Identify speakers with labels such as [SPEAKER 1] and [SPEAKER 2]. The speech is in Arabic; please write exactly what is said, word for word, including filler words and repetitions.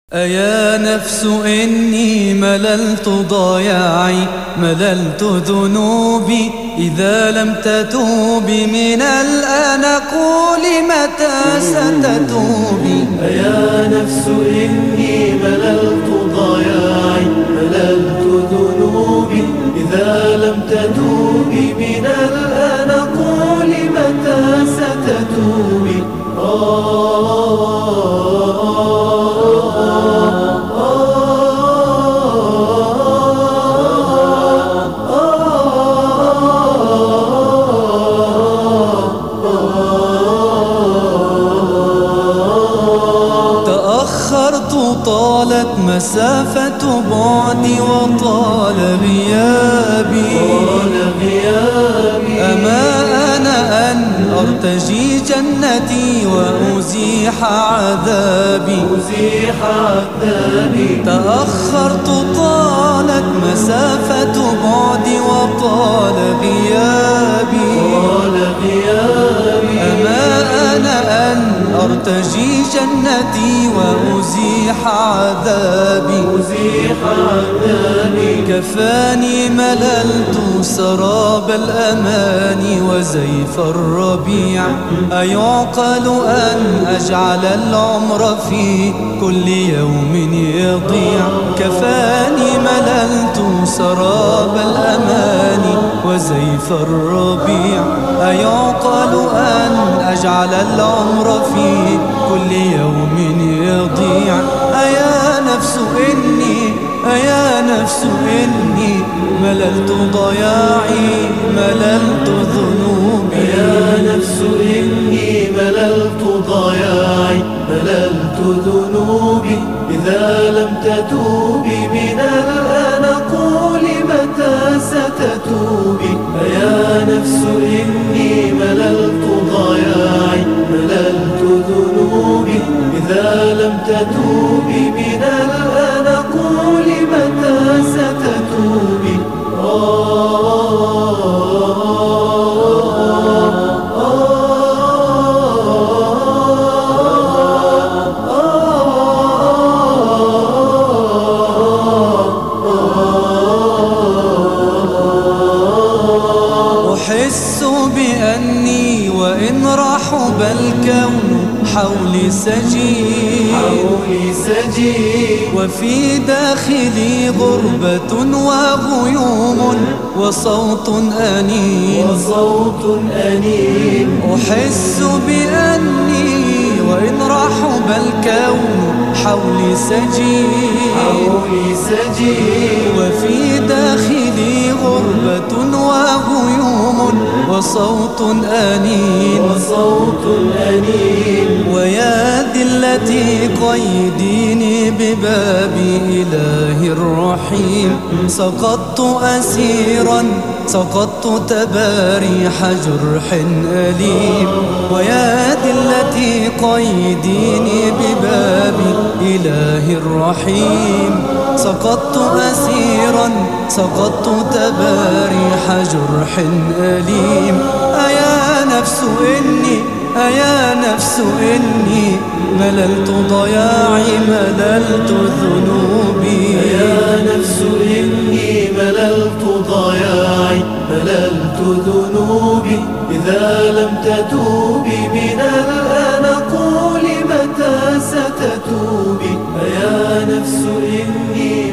[SPEAKER 1] أيا نفس إني مللت ضياعي مللت ذنوبي إذا لم تتوبي من الآن قولي متى ستتوبي.
[SPEAKER 2] أيا نفس إني مللت ضياعي مللت ذنوبي إذا لم تتوبي من الآن قولي متى ستتوبي.
[SPEAKER 1] تأخرت طالت مسافة بعدي وطال غيابي أما أنا أن أرتجي جنتي وأزيح عذابي. تأخرت طالت مسافة بعدي وطال غيابي أما أنا أن أرتجي جنتي وأزيح عذابي. كفاني مللت سراب الأمان وزيف الربيع أيعقل أن أجعل العمر في كل يوم يضيع. كفاني مللت سراب الأمان وزيف الربيع أيعقل أن أجعل العمر في كل يوم يضيع. أيا نفس إني أيا نفس إني مللت ضياعي مللت ذنوبي.
[SPEAKER 2] أيا نفس إني مللت ضياعي مللت ذنوبي إذا لم تتوبي من الآن قولي متى ستتوبي. أيا نفس إني مللت ضياعي مللت ذنوبي إذا لم تتوبي من الآن قولي متى ستتوبي.
[SPEAKER 1] أحس بأني وإن رحب الكون حولي سجين وفي داخلي غربة وغيوم وصوت أنين أحس بأني وإن رحب الكون حولي سجين وفي داخلي غربة وغيوم وصوت أنين ويا ذلتي قيديني بباب إله الرحيم. سقطت أسيرا سقطت تباريح جرح أليم ويا ذلتي قيديني بباب إله الرحيم. سقطت أسيرا سقطت تباريح جرح أليم. أيا نفس إني أيا نفس إني مللت ضياعي مللت ذنوبي.
[SPEAKER 2] أيا نفس إني مللت ضياعي مللت ذنوبي إذا لم تتوبي من الآن قولي متى ستتوبي. أيا نفس إني